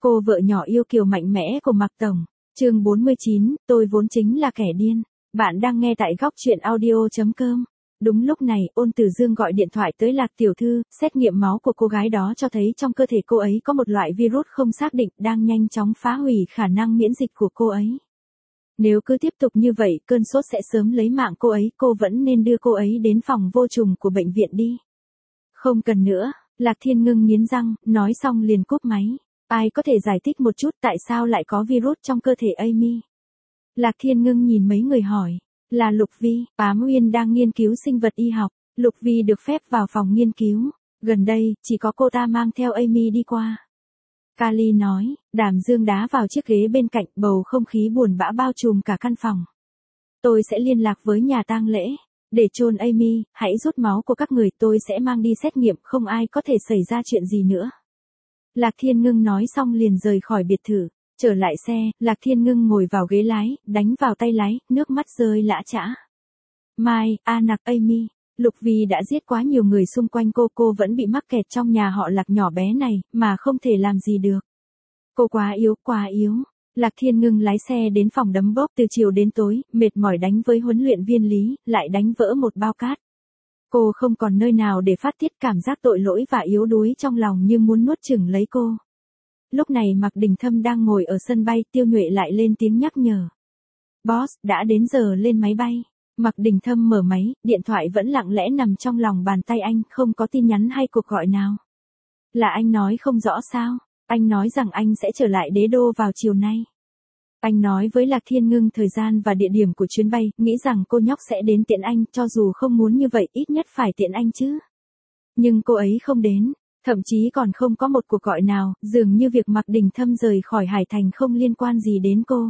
Cô vợ nhỏ yêu kiều mạnh mẽ của Mạc Tổng. Chương 49, tôi vốn chính là kẻ điên. Bạn đang nghe tại góc truyện audio.com. Đúng lúc này, Ôn Tử Dương gọi điện thoại tới Lạc tiểu thư, xét nghiệm máu của cô gái đó cho thấy trong cơ thể cô ấy có một loại virus không xác định đang nhanh chóng phá hủy khả năng miễn dịch của cô ấy. Nếu cứ tiếp tục như vậy, cơn sốt sẽ sớm lấy mạng cô ấy, cô vẫn nên đưa cô ấy đến phòng vô trùng của bệnh viện đi. Không cần nữa, Lạc Thiên Ngưng nghiến răng, nói xong liền cúp máy. Ai có thể giải thích một chút tại sao lại có virus trong cơ thể Amy? Lạc Thiên Ngưng nhìn mấy người hỏi. Là Lục Vi, Á Nguyên đang nghiên cứu sinh vật y học. Lục Vi được phép vào phòng nghiên cứu. Gần đây, chỉ có cô ta mang theo Amy đi qua. Kali nói, Đàm Dương đá vào chiếc ghế bên cạnh, bầu không khí buồn bã bao trùm cả căn phòng. Tôi sẽ liên lạc với nhà tang lễ. Để chôn Amy, hãy rút máu của các người, tôi sẽ mang đi xét nghiệm, không ai có thể xảy ra chuyện gì nữa. Lạc Thiên Ngưng nói xong liền rời khỏi biệt thự. Trở lại xe, Lạc Thiên Ngưng ngồi vào ghế lái, đánh vào tay lái, nước mắt rơi lã chã. Mai, A Nặc, Amy, Lục Vi đã giết quá nhiều người xung quanh cô vẫn bị mắc kẹt trong nhà họ Lạc nhỏ bé này, mà không thể làm gì được. Cô quá yếu, quá yếu. Lạc Thiên Ngưng lái xe đến phòng đấm bóp từ chiều đến tối, mệt mỏi đánh với huấn luyện viên Lý, lại đánh vỡ một bao cát. Cô không còn nơi nào để phát tiết, cảm giác tội lỗi và yếu đuối trong lòng như muốn nuốt chửng lấy cô. Lúc này Mạc Đình Thâm đang ngồi ở sân bay, Tiêu Nhuệ lại lên tiếng nhắc nhở. Boss, đã đến giờ lên máy bay. Mạc Đình Thâm mở máy, điện thoại vẫn lặng lẽ nằm trong lòng bàn tay anh, không có tin nhắn hay cuộc gọi nào. Là anh nói không rõ sao? Anh nói rằng anh sẽ trở lại Đế Đô vào chiều nay. Anh nói với Lạc Thiên Ngưng thời gian và địa điểm của chuyến bay, nghĩ rằng cô nhóc sẽ đến tiện anh, cho dù không muốn như vậy, ít nhất phải tiện anh chứ. Nhưng cô ấy không đến, thậm chí còn không có một cuộc gọi nào, dường như việc Mạc Đình Thâm rời khỏi Hải Thành không liên quan gì đến cô.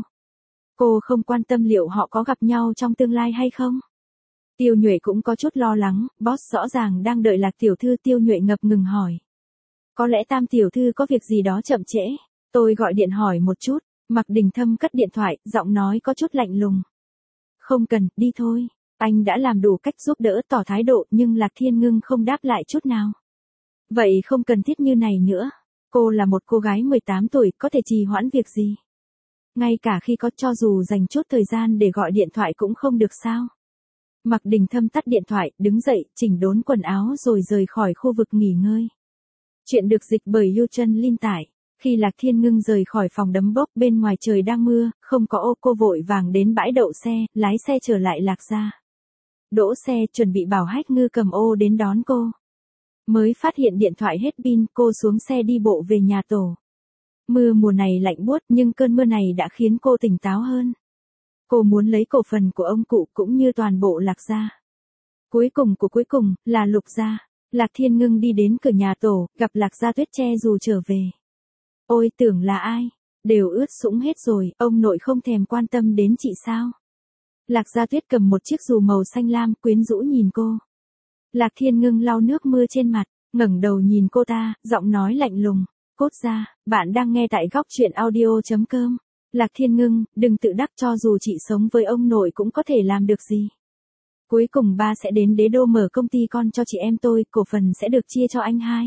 Cô không quan tâm liệu họ có gặp nhau trong tương lai hay không. Tiêu Nhuệ cũng có chút lo lắng, boss rõ ràng đang đợi Lạc tiểu thư. Tiêu Nhuệ ngập ngừng hỏi. Có lẽ Tam tiểu thư có việc gì đó chậm trễ, tôi gọi điện hỏi một chút. Mạc Đình Thâm cất điện thoại, giọng nói có chút lạnh lùng. Không cần, đi thôi. Anh đã làm đủ cách giúp đỡ, tỏ thái độ, nhưng Lạc Thiên Ngưng không đáp lại chút nào. Vậy không cần thiết như này nữa. Cô là một cô gái 18 tuổi, có thể trì hoãn việc gì? Ngay cả khi có, cho dù dành chút thời gian để gọi điện thoại cũng không được sao? Mạc Đình Thâm tắt điện thoại, đứng dậy, chỉnh đốn quần áo rồi rời khỏi khu vực nghỉ ngơi. Chuyện được dịch bởi Yu Chân Linh tải. Khi Lạc Thiên Ngưng rời khỏi phòng đấm bốc, bên ngoài trời đang mưa, không có ô, cô vội vàng đến bãi đậu xe, lái xe trở lại Lạc gia. Đỗ xe, chuẩn bị bảo Hách Ngư cầm ô đến đón cô. Mới phát hiện điện thoại hết pin, cô xuống xe đi bộ về nhà tổ. Mưa mùa này lạnh buốt, nhưng cơn mưa này đã khiến cô tỉnh táo hơn. Cô muốn lấy cổ phần của ông cụ cũng như toàn bộ Lạc gia. Cuối cùng, là Lục gia. Lạc Thiên Ngưng đi đến cửa nhà tổ, gặp Lạc Gia Tuyết che dù trở về. Ôi, tưởng là ai? Đều ướt sũng hết rồi, ông nội không thèm quan tâm đến chị sao? Lạc Gia Tuyết cầm một chiếc dù màu xanh lam, quyến rũ nhìn cô. Lạc Thiên Ngưng lau nước mưa trên mặt, ngẩng đầu nhìn cô ta, giọng nói lạnh lùng. Cốt ra, bạn đang nghe tại góc truyện audio.com. Lạc Thiên Ngưng, đừng tự đắc, cho dù chị sống với ông nội cũng có thể làm được gì. Cuối cùng ba sẽ đến Đế Đô mở công ty con cho chị em tôi, cổ phần sẽ được chia cho anh hai.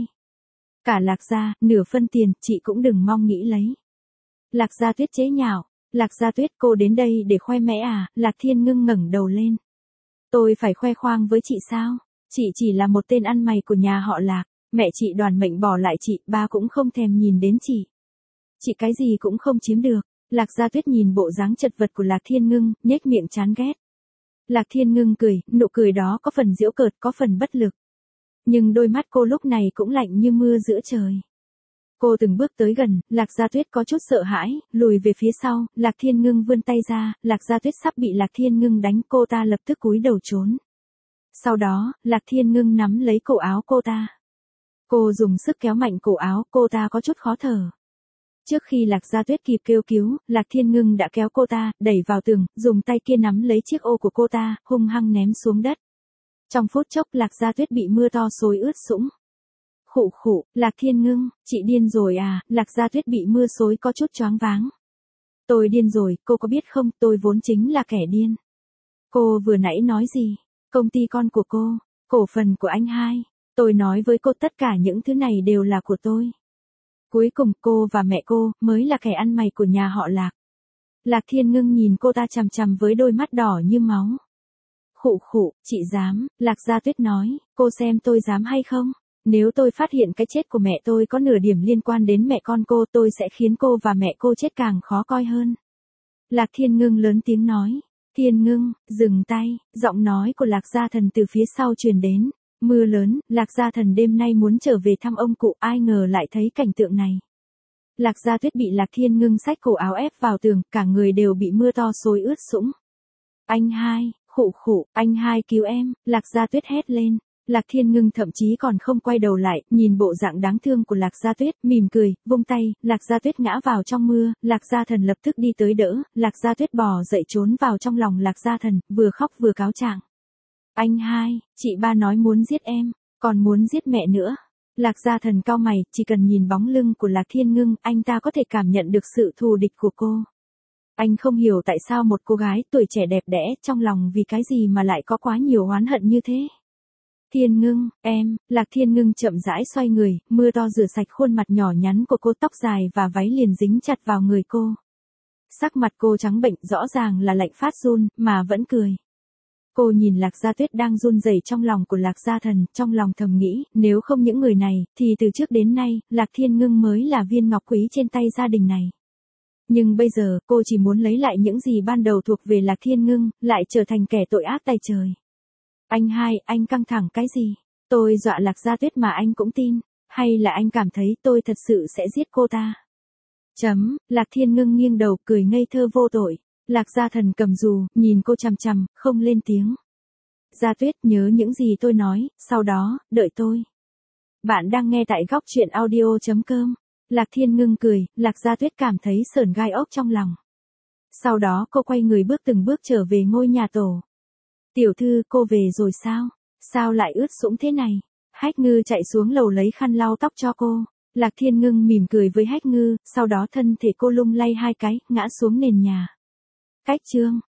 Cả Lạc gia, nửa phân tiền, chị cũng đừng mong nghĩ lấy. Lạc Gia Tuyết chế nhạo. Lạc Gia Tuyết, cô đến đây để khoe mẽ à? Lạc Thiên Ngưng ngẩng đầu lên. Tôi phải khoe khoang với chị sao? Chị chỉ là một tên ăn mày của nhà họ Lạc. Mẹ chị đoàn mệnh bỏ lại chị, ba cũng không thèm nhìn đến chị. Chị cái gì cũng không chiếm được. Lạc Gia Tuyết nhìn bộ dáng chật vật của Lạc Thiên Ngưng, nhếch miệng chán ghét. Lạc Thiên Ngưng cười, nụ cười đó có phần giễu cợt, có phần bất lực. Nhưng đôi mắt cô lúc này cũng lạnh như mưa giữa trời. Cô từng bước tới gần, Lạc Gia Tuyết có chút sợ hãi, lùi về phía sau, Lạc Thiên Ngưng vươn tay ra, Lạc Gia Tuyết sắp bị Lạc Thiên Ngưng đánh, cô ta lập tức cúi đầu trốn. Sau đó, Lạc Thiên Ngưng nắm lấy cổ áo cô ta. Cô dùng sức kéo mạnh cổ áo, cô ta có chút khó thở. Trước khi Lạc Gia Tuyết kịp kêu cứu, Lạc Thiên Ngưng đã kéo cô ta, đẩy vào tường, dùng tay kia nắm lấy chiếc ô của cô ta, hung hăng ném xuống đất. Trong phút chốc, Lạc Gia Tuyết bị mưa to xối ướt sũng. Khụ khụ, Lạc Thiên Ngưng, chị điên rồi à? Lạc Gia Tuyết bị mưa xối có chút choáng váng. Tôi điên rồi, cô có biết không, tôi vốn chính là kẻ điên. Cô vừa nãy nói gì? Công ty con của cô, cổ phần của anh hai. Tôi nói với cô tất cả những thứ này đều là của tôi. Cuối cùng cô và mẹ cô mới là kẻ ăn mày của nhà họ Lạc. Lạc Thiên Ngưng nhìn cô ta chằm chằm với đôi mắt đỏ như máu. Khụ khụ, chị dám, Lạc Gia Tuyết nói, cô xem tôi dám hay không? Nếu tôi phát hiện cái chết của mẹ tôi có nửa điểm liên quan đến mẹ con cô, tôi sẽ khiến cô và mẹ cô chết càng khó coi hơn. Lạc Thiên Ngưng lớn tiếng nói. Thiên Ngưng, dừng tay, giọng nói của Lạc Gia Thần từ phía sau truyền đến. Mưa lớn, Lạc Gia Thần đêm nay muốn trở về thăm ông cụ, ai ngờ lại thấy cảnh tượng này. Lạc Gia Tuyết bị Lạc Thiên Ngưng xách cổ áo ép vào tường, cả người đều bị mưa to xối ướt sũng. Anh hai, khụ khụ, anh hai cứu em, Lạc Gia Tuyết hét lên. Lạc Thiên Ngưng thậm chí còn không quay đầu lại, nhìn bộ dạng đáng thương của Lạc Gia Tuyết, mỉm cười, vung tay, Lạc Gia Tuyết ngã vào trong mưa, Lạc Gia Thần lập tức đi tới đỡ, Lạc Gia Tuyết bò dậy trốn vào trong lòng Lạc Gia Thần, vừa khóc vừa cáo trạng. Anh hai, chị ba nói muốn giết em, còn muốn giết mẹ nữa. Lạc Gia Thần cau mày, chỉ cần nhìn bóng lưng của Lạc Thiên Ngưng, anh ta có thể cảm nhận được sự thù địch của cô. Anh không hiểu tại sao một cô gái tuổi trẻ đẹp đẽ trong lòng vì cái gì mà lại có quá nhiều oán hận như thế. Thiên Ngưng, em, Lạc Thiên Ngưng chậm rãi xoay người, mưa to rửa sạch khuôn mặt nhỏ nhắn của cô, tóc dài và váy liền dính chặt vào người cô. Sắc mặt cô trắng bệnh, rõ ràng là lạnh phát run, mà vẫn cười. Cô nhìn Lạc Gia Tuyết đang run rẩy trong lòng của Lạc Gia Thần, trong lòng thầm nghĩ, nếu không những người này, thì từ trước đến nay, Lạc Thiên Ngưng mới là viên ngọc quý trên tay gia đình này. Nhưng bây giờ, cô chỉ muốn lấy lại những gì ban đầu thuộc về Lạc Thiên Ngưng, lại trở thành kẻ tội ác tày trời. Anh hai, anh căng thẳng cái gì? Tôi dọa Lạc Gia Tuyết mà anh cũng tin, hay là anh cảm thấy tôi thật sự sẽ giết cô ta? Lạc Thiên Ngưng nghiêng đầu cười ngây thơ vô tội. Lạc Gia Thần cầm dù, nhìn cô chằm chằm, không lên tiếng. Gia Tuyết, nhớ những gì tôi nói, sau đó, đợi tôi. Bạn đang nghe tại góc truyện audio.com. Lạc Thiên Ngưng cười, Lạc Gia Tuyết cảm thấy sởn gai ốc trong lòng. Sau đó cô quay người bước từng bước trở về ngôi nhà tổ. Tiểu thư, cô về rồi sao? Sao lại ướt sũng thế này? Hách Ngư chạy xuống lầu lấy khăn lau tóc cho cô. Lạc Thiên Ngưng mỉm cười với Hách Ngư, sau đó thân thể cô lung lay hai cái, ngã xuống nền nhà. Cách chương